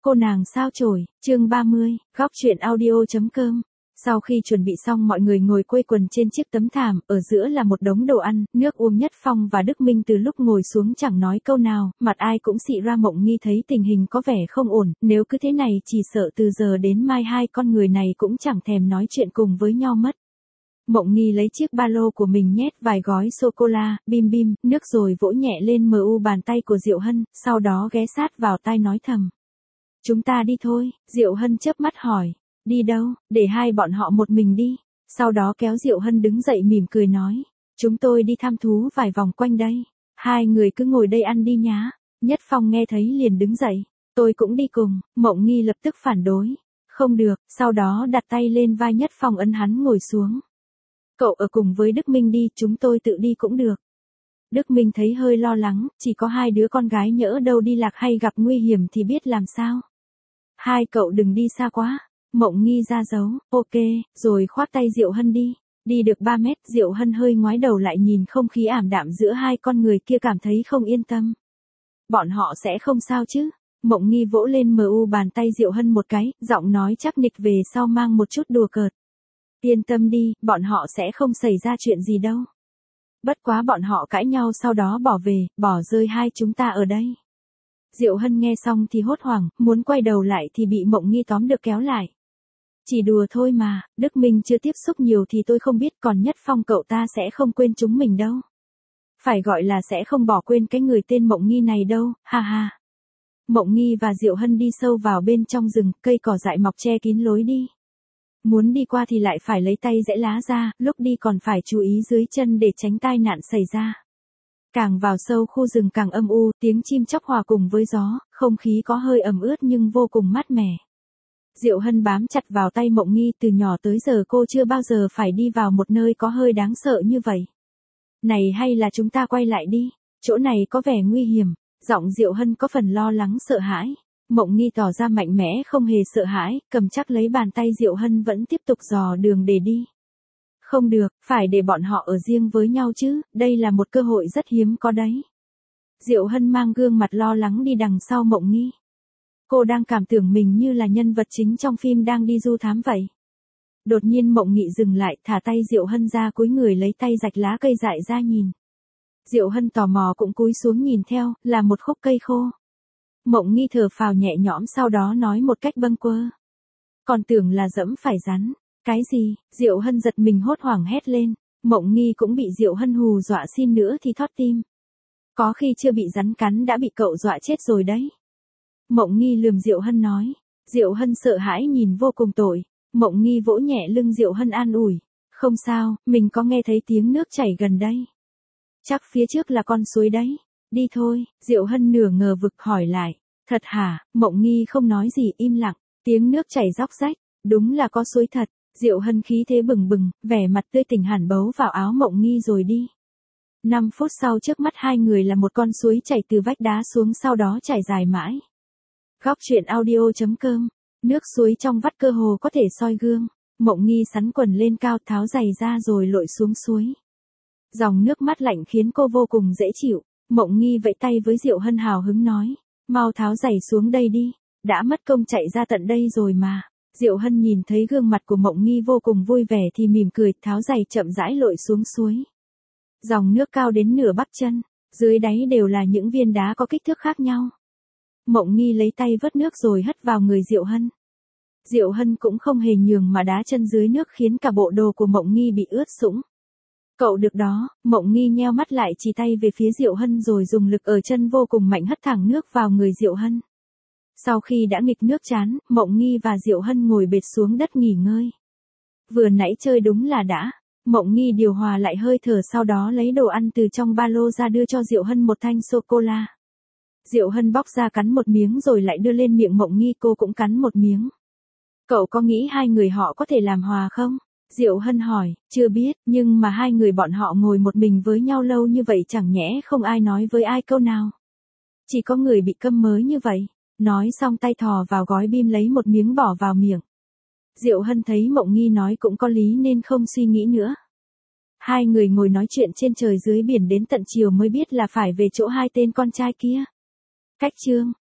Cô nàng sao chổi, chương 30, góc chuyện audio.com. Sau khi chuẩn bị xong mọi người ngồi quây quần trên chiếc tấm thảm, ở giữa là một đống đồ ăn, nước uống. Nhất Phong và Đức Minh từ lúc ngồi xuống chẳng nói câu nào, mặt ai cũng xị ra. Mộng Nghi thấy tình hình có vẻ không ổn, nếu cứ thế này chỉ sợ từ giờ đến mai hai con người này cũng chẳng thèm nói chuyện cùng với nhau mất. Mộng Nghi lấy chiếc ba lô của mình nhét vài gói sô-cô-la, bim bim, nước rồi vỗ nhẹ lên bàn tay của Diệu Hân, sau đó ghé sát vào tai nói thầm. Chúng ta đi thôi, Diệu Hân chớp mắt hỏi. Đi đâu, để hai bọn họ một mình đi. Sau đó kéo Diệu Hân đứng dậy mỉm cười nói. Chúng tôi đi thăm thú vài vòng quanh đây. Hai người cứ ngồi đây ăn đi nhá. Nhất Phong nghe thấy liền đứng dậy. Tôi cũng đi cùng, Mộng Nghi lập tức phản đối. Không được, sau đó đặt tay lên vai Nhất Phong ấn hắn ngồi xuống. Cậu ở cùng với Đức Minh đi, chúng tôi tự đi cũng được. Đức Minh thấy hơi lo lắng, chỉ có hai đứa con gái nhỡ đâu đi lạc hay gặp nguy hiểm thì biết làm sao. Hai cậu đừng đi xa quá. Mộng Nghi ra dấu, ok, rồi khoác tay Diệu Hân đi. Đi được 3 mét, Diệu Hân hơi ngoái đầu lại nhìn không khí ảm đạm giữa hai con người kia, cảm thấy không yên tâm. Bọn họ sẽ không sao chứ? Mộng Nghi vỗ lên bàn tay Diệu Hân một cái, giọng nói chắc nịch về sau mang một chút đùa cợt. Yên tâm đi, bọn họ sẽ không xảy ra chuyện gì đâu. Bất quá bọn họ cãi nhau sau đó bỏ về, bỏ rơi hai chúng ta ở đây. Diệu Hân nghe xong thì hốt hoảng, muốn quay đầu lại thì bị Mộng Nghi tóm được kéo lại. Chỉ đùa thôi mà, Đức Minh chưa tiếp xúc nhiều thì tôi không biết, còn Nhất Phong cậu ta sẽ không quên chúng mình đâu. Phải gọi là sẽ không bỏ quên cái người tên Mộng Nghi này đâu, ha ha. Mộng Nghi và Diệu Hân đi sâu vào bên trong rừng, cây cỏ dại mọc che kín lối đi. Muốn đi qua thì lại phải lấy tay giãy lá ra, lúc đi còn phải chú ý dưới chân để tránh tai nạn xảy ra. Càng vào sâu khu rừng càng âm u, tiếng chim chóc hòa cùng với gió, không khí có hơi ẩm ướt nhưng vô cùng mát mẻ. Diệu Hân bám chặt vào tay Mộng Nghi, từ nhỏ tới giờ cô chưa bao giờ phải đi vào một nơi có hơi đáng sợ như vậy. Này hay là chúng ta quay lại đi, chỗ này có vẻ nguy hiểm, giọng Diệu Hân có phần lo lắng sợ hãi. Mộng Nghi tỏ ra mạnh mẽ không hề sợ hãi, cầm chắc lấy bàn tay Diệu Hân vẫn tiếp tục dò đường để đi. Không được, phải để bọn họ ở riêng với nhau chứ, đây là một cơ hội rất hiếm có đấy. Diệu Hân mang gương mặt lo lắng đi đằng sau Mộng Nghi. Cô đang cảm tưởng mình như là nhân vật chính trong phim đang đi du thám vậy. Đột nhiên Mộng Nghị dừng lại, thả tay Diệu Hân ra, cúi người lấy tay rạch lá cây dại ra nhìn. Diệu Hân tò mò cũng cúi xuống nhìn theo, là một khúc cây khô. Mộng Nghi thở phào nhẹ nhõm, sau đó nói một cách bâng quơ. Còn tưởng là dẫm phải rắn. Cái gì? Diệu Hân giật mình hốt hoảng hét lên. Mộng Nghi cũng bị Diệu Hân hù dọa, xin nữa thì thót tim. Có khi chưa bị rắn cắn đã bị cậu dọa chết rồi đấy. Mộng Nghi lườm Diệu Hân nói. Diệu Hân sợ hãi nhìn vô cùng tội. Mộng Nghi vỗ nhẹ lưng Diệu Hân an ủi. Không sao, mình có nghe thấy tiếng nước chảy gần đây. Chắc phía trước là con suối đấy. Đi thôi, Diệu Hân nửa ngờ vực hỏi lại. Thật hả? Mộng Nghi không nói gì, im lặng. Tiếng nước chảy róc rách. Đúng là có suối thật. Diệu Hân khí thế bừng bừng, vẻ mặt tươi tỉnh hẳn bấu vào áo Mộng Nghi rồi đi. 5 phút sau trước mắt hai người là một con suối chảy từ vách đá xuống, sau đó chảy dài mãi. Góc chuyện audio.com. Nước suối trong vắt cơ hồ có thể soi gương. Mộng Nghi sắn quần lên cao, tháo giày ra rồi lội xuống suối. Dòng nước mát lạnh khiến cô vô cùng dễ chịu. Mộng Nghi vẫy tay với Diệu Hân hào hứng nói. Mau tháo giày xuống đây đi. Đã mất công chạy ra tận đây rồi mà. Diệu Hân nhìn thấy gương mặt của Mộng Nghi vô cùng vui vẻ thì mỉm cười, tháo giày chậm rãi lội xuống suối. Dòng nước cao đến nửa bắp chân, dưới đáy đều là những viên đá có kích thước khác nhau. Mộng Nghi lấy tay vớt nước rồi hất vào người Diệu Hân. Diệu Hân cũng không hề nhường mà đá chân dưới nước, khiến cả bộ đồ của Mộng Nghi bị ướt sũng. Cậu được đó. Mộng Nghi nheo mắt lại, chỉ tay về phía Diệu Hân rồi dùng lực ở chân vô cùng mạnh hất thẳng nước vào người Diệu Hân. Sau khi đã nghịch nước chán, Mộng Nghi và Diệu Hân ngồi bệt xuống đất nghỉ ngơi. Vừa nãy chơi đúng là đã. Mộng Nghi điều hòa lại hơi thở, sau đó lấy đồ ăn từ trong ba lô ra đưa cho Diệu Hân một thanh sô-cô-la. Diệu Hân bóc ra cắn một miếng rồi lại đưa lên miệng Mộng Nghi, cô cũng cắn một miếng. Cậu có nghĩ hai người họ có thể làm hòa không? Diệu Hân hỏi. Chưa biết, nhưng mà hai người bọn họ ngồi một mình với nhau lâu như vậy chẳng nhẽ không ai nói với ai câu nào. Chỉ có người bị câm mới như vậy. Nói xong tay thò vào gói bim lấy một miếng bỏ vào miệng. Diệu Hân thấy Mộng Nghi nói cũng có lý nên không suy nghĩ nữa. Hai người ngồi nói chuyện trên trời dưới biển đến tận chiều mới biết là phải về chỗ hai tên con trai kia. Cách chương.